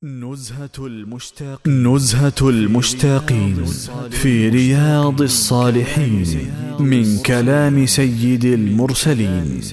نزهة المشتاقين في رياض الصالحين من كلام سيد المرسلين.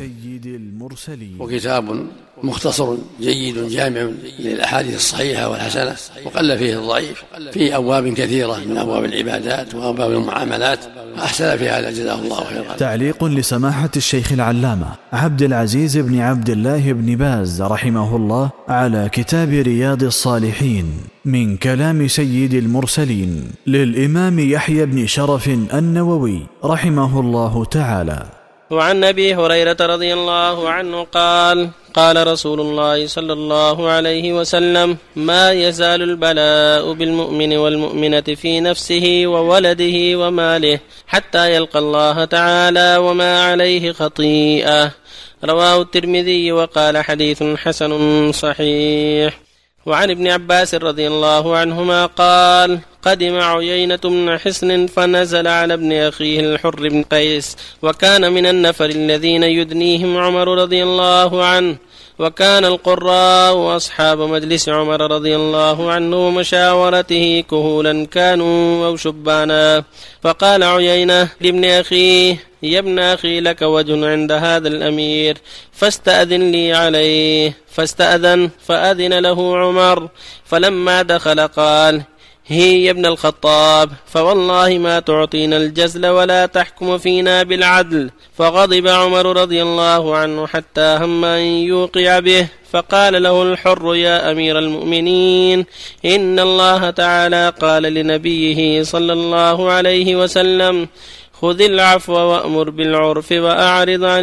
وكتاب مختصر جيد جامع للأحاديث الصحيحة والحسنة، وقل فيه الضعيف، فيه أبواب كثيرة من أبواب العبادات وأبواب المعاملات، أحسن في هذا جزاه الله خيرا. تعليق لسماحة الشيخ العلامة عبد العزيز بن عبد الله بن باز رحمه الله على كتاب رياض الصالحين من كلام سيد المرسلين للإمام يحيى بن شرف النووي رحمه الله تعالى. وعن أبي هريرة رضي الله عنه قال: قال رسول الله صلى الله عليه وسلم: ما يزال البلاء بالمؤمن والمؤمنة في نفسه وولده وماله حتى يلقى الله تعالى وما عليه خطيئة. رواه الترمذي وقال حديث حسن صحيح. وعن ابن عباس رضي الله عنهما قال: قدم عيينة بن حصن فنزل على ابن أخيه الحر بن قيس، وكان من النفر الذين يدنيهم عمر رضي الله عنه، وكان القراء وأصحاب مجلس عمر رضي الله عنه ومشاورته كهولا كانوا أو شبانا. فقال عيينة لابن أخيه: يا ابن أخي، لك وجه عند هذا الأمير، فاستأذن لي عليه. فاستأذن فأذن له عمر، فلما دخل قال: هي يا ابن الخطاب، فوالله ما تعطينا الجزل ولا تحكم فينا بالعدل. فغضب عمر رضي الله عنه حتى هم أن يوقع به، فقال له الحر: يا أمير المؤمنين، إن الله تعالى قال لنبيه صلى الله عليه وسلم: خذ العفو وأمر بالعرف وأعرض عن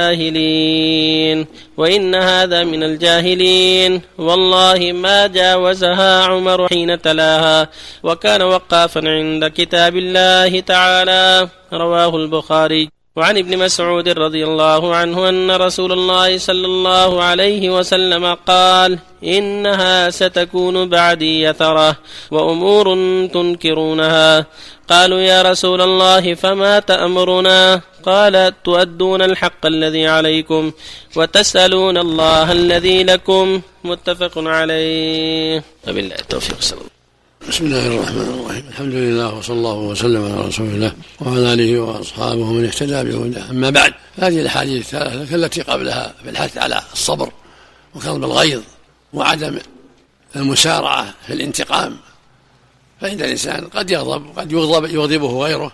الجاهلين، وإن هذا من الجاهلين. والله ما جاوزها عمر حين تلاها، وكان وقافا عند كتاب الله تعالى. رواه البخاري. وعن ابن مسعود رضي الله عنه أن رسول الله صلى الله عليه وسلم قال: إنها ستكون بعدي يثرة وأمور تنكرونها. قالوا: يا رسول الله فما تأمرنا؟ قال: تؤدون الحق الذي عليكم وتسألون الله الذي لكم. متفق عليه. وبالله التوفيق. بسم الله الرحمن الرحيم. الحمد لله وصلى الله وسلم على رسول الله وعلى آله وأصحابه ومن اهتدى بهداه. أما بعد، هذه الأحاديث الثلاثة التي قبلها بالحث على الصبر وكظم الغيظ وعدم المسارعة في الانتقام، فإن الإنسان قد يغضب وقد يغضبه غيره،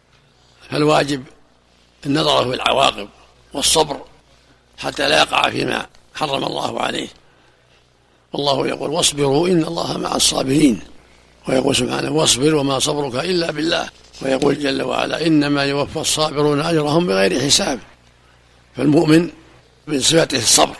فالواجب النظر في العواقب والصبر حتى لا يقع فيما حرم الله عليه. والله يقول: واصبروا إن الله مع الصابرين. ويقول سبحانه: واصبر وما صبرك إلا بالله. ويقول جل وعلا: إنما يوفى الصابرون أجرهم بغير حساب. فالمؤمن من صفته الصبر.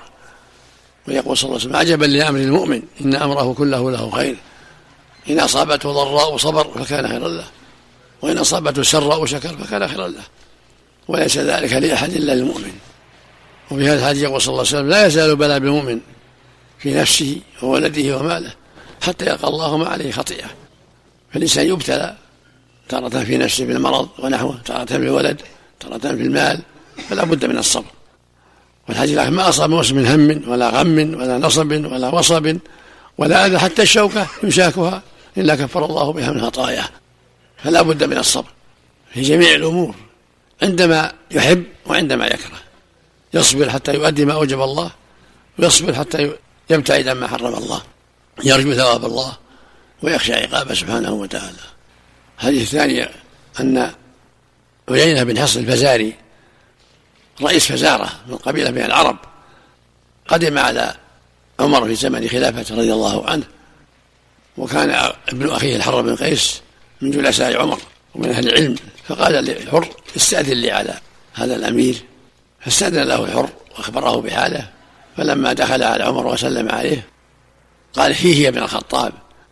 ويقول صلى الله عليه وسلم: عجبا لأمر المؤمن إن أمره كله له خير، إن أصابته ضراء صبر فكان خيرا له، وإن أصابته سراء شكر فكان خيرا له، وليس ذلك لأحد إلا للمؤمن. وفي هذا الحديث يقول صلى الله عليه وسلم: لا يزال بلاء بالمؤمن في نفسه وولده وماله حتى يلقى الله ما عليه خطيئة. فالإنسان يبتلى تارة في نفسه بالمرض ونحوه، تارة في الولد، تارة في المال، فلا بد من الصبر. والحديث ما أصاب موسم من هم ولا غم ولا نصب ولا وصب ولا أذى حتى الشوكة يشاكها إلا كفر الله بها من خطاياه. فلا بد من الصبر في جميع الأمور، عندما يحب وعندما يكره. يصبر حتى يؤدي ما أوجب الله، ويصبر حتى يبتعد عما حرم الله، يرجو ثواب الله ويخشى عقابه سبحانه وتعالى. الحديث الثاني أن عيينة بن حصن الفزاري رئيس فزارة من قبيلة من العرب قدم على عمر في زمن خلافته رضي الله عنه، وكان ابن أخيه الحر بن قيس من جلساء عمر ومن أهل العلم. فقال للحر: استأذن لي على هذا الأمير. فاستأذن له الحر وأخبره بحاله. فلما دخل على عمر وسلم عليه قال: هي يا ابن الخطاب،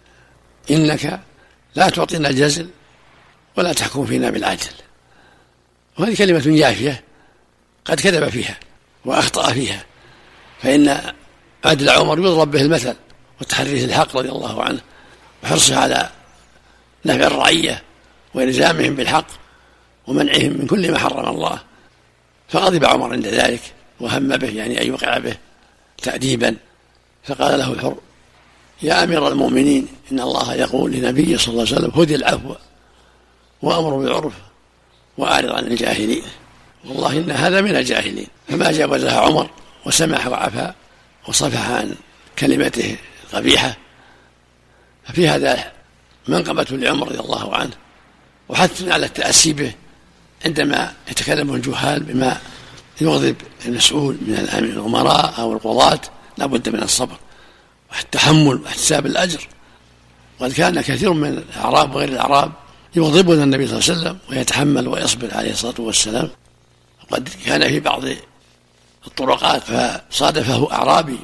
إنك لا تعطينا الجزل ولا تحكم فينا بالعدل. وهذه كلمة جافية قد كذب فيها وأخطأ فيها، فإن عدل عمر يضرب به المثل، وتحريه الحق رضي الله عنه، وحرصه على نفع الرعية وإلزامهم بالحق ومنعهم من كل ما حرم الله. فغضب عمر عند ذلك وهم به، يعني أن يوقع به تأديبا. فقال له الحر: يا أمير المؤمنين إن الله يقول لنبيه صلى الله عليه وسلم خذ العفو وأمر بالعرف وأعرض عن الجاهلين. والله إن هذا من الجاهلين. فما جاوزها عمر وسمح وعفى وصفح عن كلمته القبيحة. ففي هذا منقبة لعمر رضي الله عنه وحث على التأسي به عندما يتكلم الجهال بما يغضب المسؤول من الأمراء أو القضاة. لا بد من الصبر والتحمل واحتساب الأجر. وقد كان كثير من الأعراب وغير الأعراب يغضبون النبي صلى الله عليه وسلم ويتحمل ويصبر عليه الصلاة والسلام. وقد كان في بعض الطرقات فصادفه أعرابي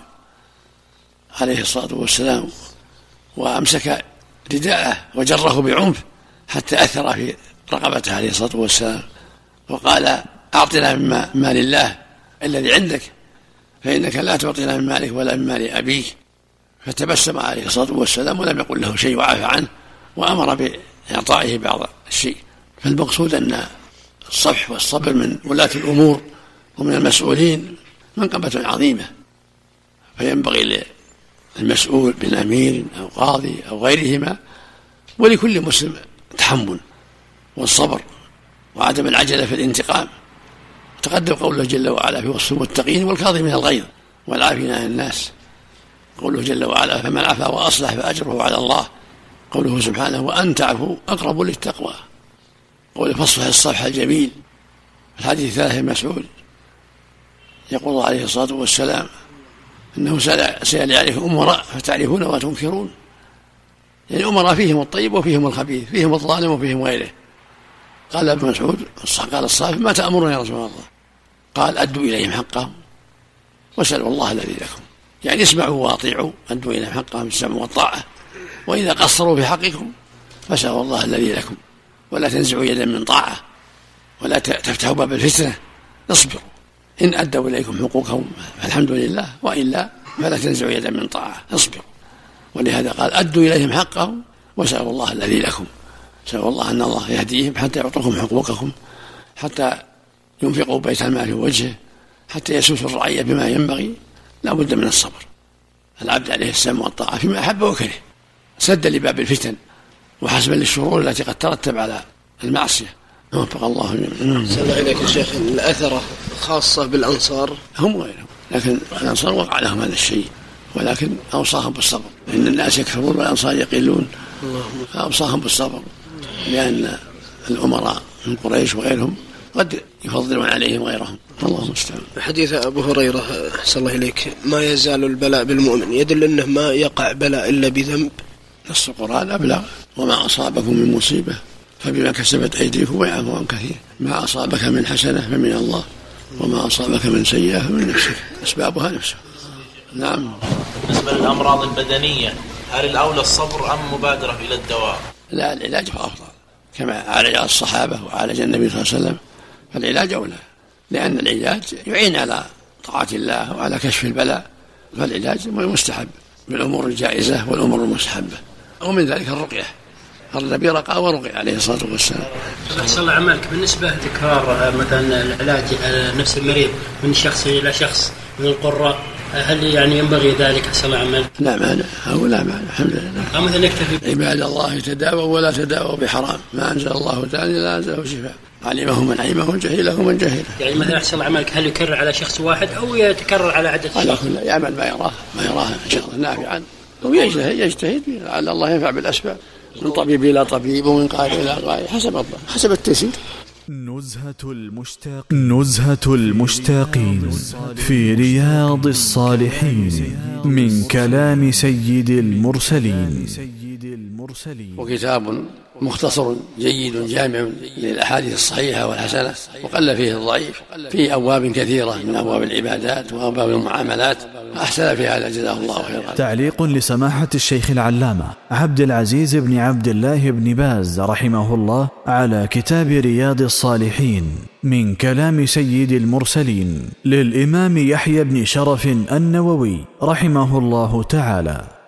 عليه الصلاة والسلام وأمسك رداءه وجره بعنف حتى أثر في رقبته عليه الصلاة والسلام وقال أعطنا من مال الله الذي عندك فإنك لا تعطينا من مالك ولا من مال أبيك. فتبسم عليه الصلاة والسلام ولم يقل له شيء وعفى عنه وأمر بإعطائه بعض الشيء. فالمقصود أن الصفح والصبر من ولاة الأمور ومن المسؤولين منقبة عظيمة. فينبغي للمسؤول من أمير أو قاضي أو غيرهما ولكل مسلم التحمل والصبر وعدم العجلة في الانتقام. تقدم قوله جل وعلا في وصف المتقين والكاظمين الغيظ والعافين عن الناس. قوله جل وعلا فمن عفا وأصلح فأجره على الله. قوله سبحانه وأن تعفوا أقرب للتقوى. قوله فاصفح الصفح الجميل. الحديث ثالث مسعود يقول عليه الصلاة والسلام إنه سيأتي عليكم أمراء فتعرفون وتنكرون. يعني أمراء فيهم الطيب وفيهم الخبيث فيهم الظالم وفيهم غيره. قال ابن مسعود قال الصافي ما تأمرون يا رسول الله؟ قال أدوا إليهم حقهم واسألوا الله الذي لكم. يعني اسمعوا واطيعوا أدوا إليهم حقهم بالسمع والطاعة وإذا قصروا في حقكم فاسألوا الله الذي لكم ولا تنزعوا يدا من طاعة ولا تفتحوا باب الفتنة. اصبروا إن أدوا إليكم حقوقهم فالحمد لله وإلا فلا تنزعوا يدا من طاعة. اصبروا. ولهذا قال أدوا إليهم حقهم واسألوا الله الذي لكم. سألوا الله أن الله يهديهم حتى يعطوكم حقوقكم حتى ينفقوا بيت المال في وجهه حتى يسوسوا الرعية بما ينبغي. لا بد من الصبر. العبد عليه السمع والطاعة فيما أحب وكره سدا لباب الفتن وحسبا للشرور التي قد ترتب على المعصية. وفق الله جميعا. سأل عليك الشيخ الأثرة خاصة بالأنصار هم غيرهم لكن الأنصار وقع لهم هذا الشيء ولكن أوصاهم بالصبر. إن الناس يكفرون والأنصار يقلون فأوصاهم بالصبر لأن الأمراء من قريش وغيرهم قد يفضلون عليهم غيرهم. الله المستعان. حديث أبو هريرة صلى الله عليك ما يزال البلاء بالمؤمن يدل أنه ما يقع بلاء إلا بذنب. نص القرآن أبلغ وما أصابكم من مصيبة فبما كسبت أيديكم ويعفو عن كثير. ما أصابك من حسنة فمن الله وما أصابك من سيئة فمن نفسك أسبابها نفسها. نعم. بالنسبة للأمراض البدنية هل الأولى الصبر أم مبادرة إلى الدواء؟ لا العلاج هو أفضل كما عالج الصحابة وعالج النبي صلى الله عليه وسلم. فالعلاج أولى لأن العلاج يعين على طاعة الله وعلى كشف البلاء. فالعلاج مستحب بالأمور الجائزة والأمور المستحبة. ومن ذلك الرقية. النبي رقى ورقي عليه الصلاة والسلام. أحسن الله عملك. بالنسبة لتكرار مثلا العلاج على نفس المريض من شخص إلى شخص من القراء هل يعني ينبغي ذلك؟ أحسن الله عملك. لا مانع أو لا مانع الحمد لله. أو مثلا يكتفي عباد الله تداووا ولا تداووا بحرام ما أنزل الله تعالى لا أنزله شفاء علمه من علمه جهله من جهله. يعني مثلا أحسن الله عملك هل يكرر على شخص واحد أو يتكرر على عدة على كل يعمل ما يراه إن شاء الله نافعا ويجتهد لعل الله ينفع بالأسباب من طبيب إلى طبيب ومن قائد إلى قائد حسب التيسير. نزهة المشتاقين في رياض الصالحين من كلام سيد المرسلين. وكتاب مختصر جيد جامع للأحاديث الصحيحة والحسنة وقل فيه الضعيف في أبواب كثيرة من أبواب العبادات وأبواب المعاملات أحسن في هذا جزاه الله خيرا. تعليق لسماحة الشيخ العلامة عبد العزيز بن عبد الله بن باز رحمه الله على كتاب رياض الصالحين من كلام سيد المرسلين للإمام يحيى بن شرف النووي رحمه الله تعالى.